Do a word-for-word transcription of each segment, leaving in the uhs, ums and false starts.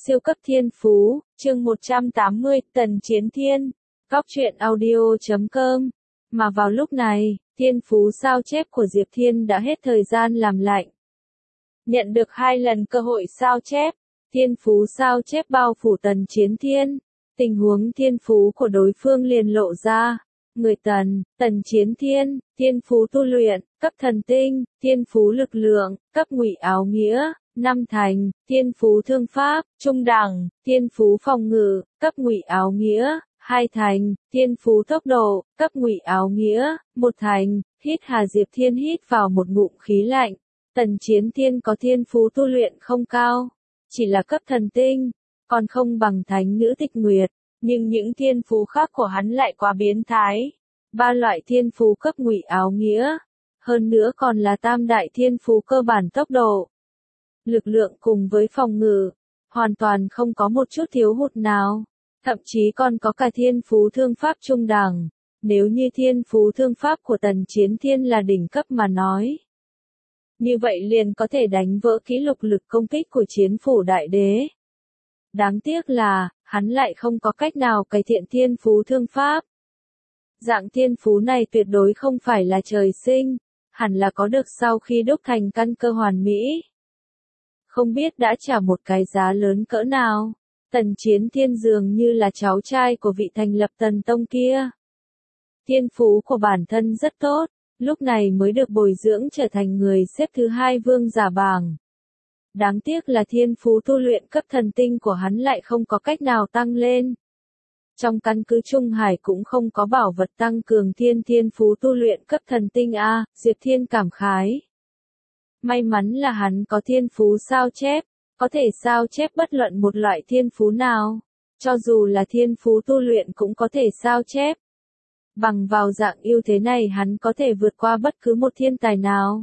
Siêu cấp thiên phú, chương một trăm tám mươi, Tần Chiến Thiên, Cóc truyện audio chấm com. Mà vào lúc này, thiên phú sao chép của Diệp Thiên đã hết thời gian làm lạnh. Nhận được hai lần cơ hội sao chép, thiên phú sao chép bao phủ Tần Chiến Thiên. Tình huống thiên phú của đối phương liền lộ ra. Người Tần, Tần Chiến Thiên, thiên phú tu luyện, cấp thần tinh, thiên phú lực lượng, cấp ngụy áo nghĩa, năm thành, thiên phú thương pháp, trung đẳng, thiên phú phòng ngự, cấp ngụy áo nghĩa, hai thành, thiên phú tốc độ, cấp ngụy áo nghĩa, một thành. Hít hà Diệp Thiên hít vào một ngụm khí lạnh. Tần Chiến Thiên có thiên phú tu luyện không cao, chỉ là cấp thần tinh, còn không bằng thánh nữ Tịch Nguyệt, nhưng những thiên phú khác của hắn lại quá biến thái. Ba loại thiên phú cấp ngụy áo nghĩa, hơn nữa còn là tam đại thiên phú cơ bản tốc độ, lực lượng cùng với phòng ngự, hoàn toàn không có một chút thiếu hụt nào, thậm chí còn có cả thiên phú thương pháp trung đẳng. Nếu như thiên phú thương pháp của Tần Chiến Thiên là đỉnh cấp mà nói, như vậy liền có thể đánh vỡ kỷ lục lực công kích của Chiến Phủ Đại Đế. Đáng tiếc là, hắn lại không có cách nào cải thiện thiên phú thương pháp. Dạng thiên phú này tuyệt đối không phải là trời sinh, hẳn là có được sau khi đúc thành căn cơ hoàn mỹ. Không biết đã trả một cái giá lớn cỡ nào, Tần Chiến Thiên dường như là cháu trai của vị thành lập Tần Tông kia. Thiên phú của bản thân rất tốt, lúc này mới được bồi dưỡng trở thành người xếp thứ hai vương giả bảng. Đáng tiếc là thiên phú tu luyện cấp thần tinh của hắn lại không có cách nào tăng lên. Trong căn cứ Trung Hải cũng không có bảo vật tăng cường thiên thiên phú tu luyện cấp thần tinh a, Diệp Thiên cảm khái. May mắn là hắn có thiên phú sao chép, có thể sao chép bất luận một loại thiên phú nào, cho dù là thiên phú tu luyện cũng có thể sao chép. Bằng vào dạng ưu thế này hắn có thể vượt qua bất cứ một thiên tài nào.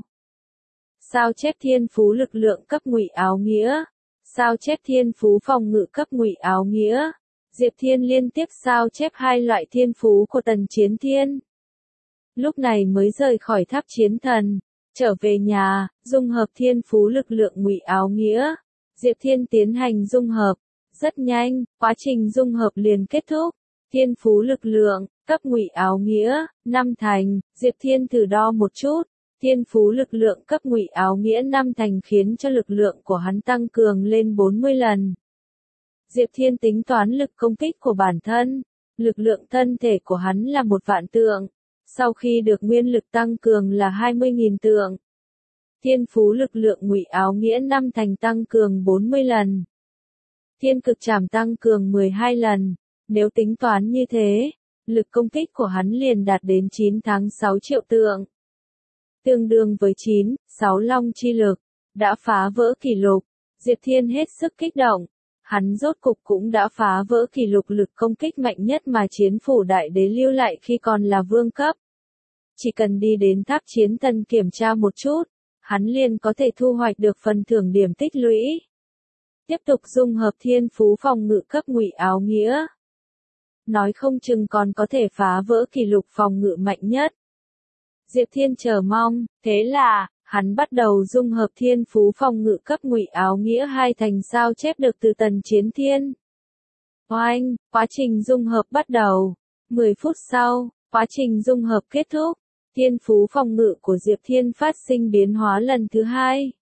Sao chép thiên phú lực lượng cấp ngụy áo nghĩa, sao chép thiên phú phòng ngự cấp ngụy áo nghĩa. Diệp Thiên liên tiếp sao chép hai loại thiên phú của Tần Chiến Thiên. Lúc này mới rời khỏi tháp chiến thần, trở về nhà, dung hợp thiên phú lực lượng ngụy áo nghĩa. Diệp Thiên tiến hành dung hợp, rất nhanh, quá trình dung hợp liền kết thúc. Thiên phú lực lượng, cấp ngụy áo nghĩa, năm thành, Diệp Thiên thử đo một chút. Thiên phú lực lượng cấp ngụy áo nghĩa năm thành khiến cho lực lượng của hắn tăng cường lên bốn mươi lần. Diệp Thiên tính toán lực công kích của bản thân, lực lượng thân thể của hắn là một vạn tượng, sau khi được nguyên lực tăng cường là hai mươi nghìn tượng. Thiên phú lực lượng ngụy áo nghĩa năm thành tăng cường bốn mươi lần. Thiên cực trảm tăng cường mười hai lần, nếu tính toán như thế, lực công kích của hắn liền đạt đến chín tháng sáu triệu tượng. Tương đương với chín, sáu long chi lực, đã phá vỡ kỷ lục. Diệp Thiên hết sức kích động. Hắn rốt cục cũng đã phá vỡ kỷ lục lực công kích mạnh nhất mà Chiến Phủ Đại Đế lưu lại khi còn là vương cấp. Chỉ cần đi đến tháp chiến thần kiểm tra một chút, hắn liền có thể thu hoạch được phần thưởng điểm tích lũy. Tiếp tục dung hợp thiên phú phòng ngự cấp ngụy áo nghĩa. Nói không chừng còn có thể phá vỡ kỷ lục phòng ngự mạnh nhất. Diệp Thiên chờ mong, thế là, hắn bắt đầu dung hợp thiên phú phòng ngự cấp ngụy áo nghĩa hai thành sao chép được từ Tần Chiến Thiên. Oanh, quá trình dung hợp bắt đầu. mười phút sau, quá trình dung hợp kết thúc. Thiên phú phòng ngự của Diệp Thiên phát sinh biến hóa lần thứ hai.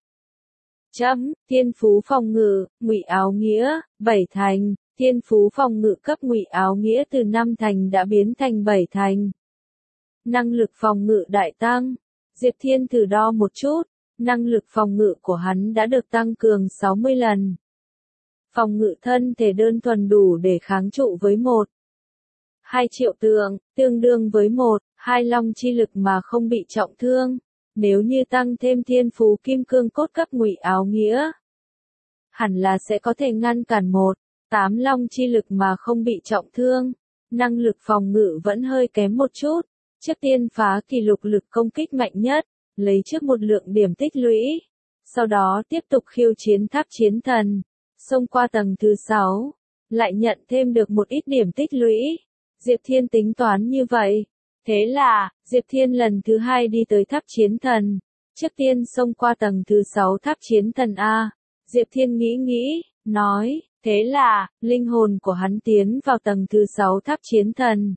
Chấm, thiên phú phòng ngự, ngụy áo nghĩa, bảy thành. Thiên phú phòng ngự cấp ngụy áo nghĩa từ năm thành đã biến thành bảy thành. Năng lực phòng ngự đại tăng. Diệp Thiên thử đo một chút, năng lực phòng ngự của hắn đã được tăng cường sáu mươi lần. Phòng ngự thân thể đơn thuần đủ để kháng trụ với một, hai triệu tượng, tương đương với một, hai long chi lực mà không bị trọng thương. Nếu như tăng thêm thiên phú kim cương cốt cấp ngụy áo nghĩa, hẳn là sẽ có thể ngăn cản một, tám long chi lực mà không bị trọng thương. Năng lực phòng ngự vẫn hơi kém một chút. Trước tiên phá kỷ lục lực công kích mạnh nhất, lấy trước một lượng điểm tích lũy. Sau đó tiếp tục khiêu chiến tháp chiến thần, xông qua tầng thứ sáu, lại nhận thêm được một ít điểm tích lũy. Diệp Thiên tính toán như vậy. Thế là, Diệp Thiên lần thứ hai đi tới tháp chiến thần. Trước tiên xông qua tầng thứ sáu tháp chiến thần A. Diệp Thiên nghĩ nghĩ, nói, Thế là, linh hồn của hắn tiến vào tầng thứ sáu tháp chiến thần.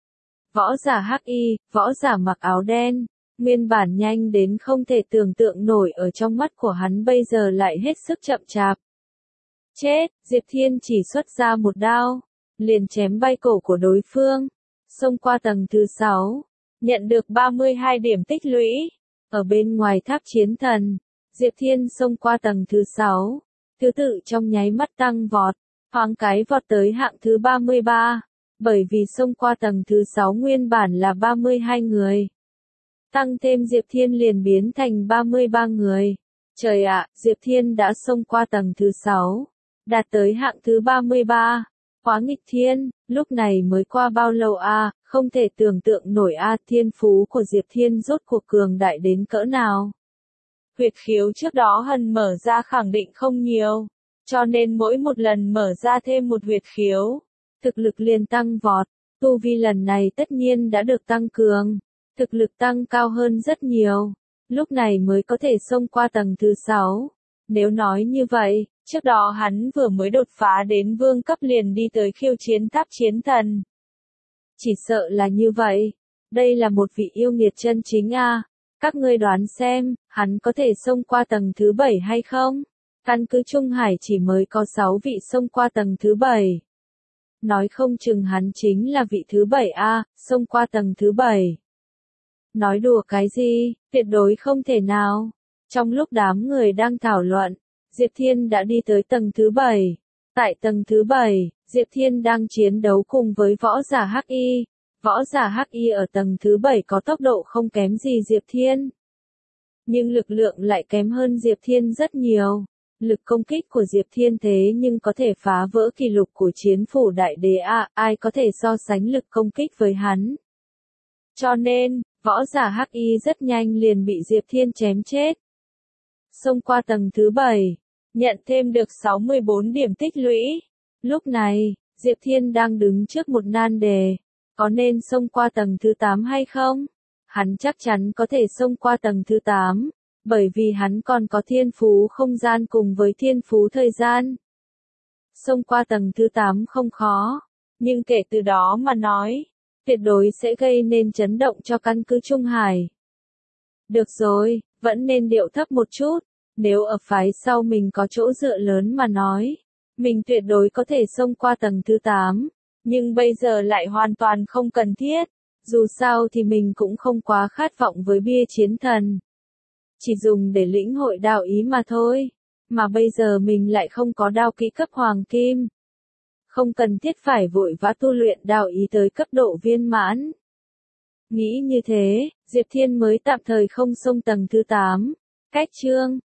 Võ giả hắc y, võ giả mặc áo đen, nguyên bản nhanh đến không thể tưởng tượng nổi ở trong mắt của hắn bây giờ lại hết sức chậm chạp. Chết, Diệp Thiên chỉ xuất ra một đao, liền chém bay cổ của đối phương, xông qua tầng thứ sáu, nhận được ba mươi hai điểm tích lũy. Ở bên ngoài tháp chiến thần, Diệp Thiên xông qua tầng thứ sáu, thứ tự trong nháy mắt tăng vọt, thoáng cái vọt tới hạng thứ ba mươi ba, bởi vì xông qua tầng thứ sáu nguyên bản là ba mươi hai người. Tăng thêm Diệp Thiên liền biến thành ba mươi ba người. Trời ạ, Diệp Thiên đã xông qua tầng thứ sáu, đạt tới hạng thứ ba mươi ba. Quá nghịch thiên, lúc này mới qua bao lâu a, à, không thể tưởng tượng nổi a, à, thiên phú của Diệp Thiên rốt cuộc cường đại đến cỡ nào. Huyệt khiếu trước đó hần mở ra khẳng định không nhiều, cho nên mỗi một lần mở ra thêm một huyệt khiếu, thực lực liền tăng vọt, tu vi lần này tất nhiên đã được tăng cường, thực lực tăng cao hơn rất nhiều, lúc này mới có thể xông qua tầng thứ sáu. Nếu nói như vậy, trước đó hắn vừa mới đột phá đến vương cấp liền đi tới khiêu chiến tháp chiến thần. Chỉ sợ là như vậy, đây là một vị yêu nghiệt chân chính a. À. Các ngươi đoán xem, hắn có thể xông qua tầng thứ bảy hay không? Căn cứ Trung Hải chỉ mới có sáu vị xông qua tầng thứ bảy. Nói không chừng hắn chính là vị thứ bảy a, à, xông qua tầng thứ bảy. Nói đùa cái gì, tuyệt đối không thể nào. Trong lúc đám người đang thảo luận, Diệp Thiên đã đi tới tầng thứ bảy. Tại tầng thứ bảy, Diệp Thiên đang chiến đấu cùng với võ giả hắc y. Võ giả hắc y ở tầng thứ bảy có tốc độ không kém gì Diệp Thiên. Nhưng lực lượng lại kém hơn Diệp Thiên rất nhiều. Lực công kích của Diệp Thiên thế nhưng có thể phá vỡ kỷ lục của chiến phủ đại đế a, ai có thể so sánh lực công kích với hắn. Cho nên, võ giả hắc y rất nhanh liền bị Diệp Thiên chém chết. Xông qua tầng thứ bảy, nhận thêm được sáu mươi bốn điểm tích lũy. Lúc này, Diệp Thiên đang đứng trước một nan đề. Có nên xông qua tầng thứ tám hay không? Hắn chắc chắn có thể xông qua tầng thứ tám, bởi vì hắn còn có thiên phú không gian cùng với thiên phú thời gian. Xông qua tầng thứ tám không khó, nhưng kể từ đó mà nói, tuyệt đối sẽ gây nên chấn động cho căn cứ Trung Hải. Được rồi, vẫn nên điệu thấp một chút, nếu ở phái sau mình có chỗ dựa lớn mà nói, mình tuyệt đối có thể xông qua tầng thứ tám. Nhưng bây giờ lại hoàn toàn không cần thiết, dù sao thì mình cũng không quá khát vọng với bia chiến thần. Chỉ dùng để lĩnh hội đạo ý mà thôi, mà bây giờ mình lại không có đao kỹ cấp hoàng kim. Không cần thiết phải vội vã tu luyện đạo ý tới cấp độ viên mãn. Nghĩ như thế, Diệp Thiên mới tạm thời không xông tầng thứ tám. Cách chương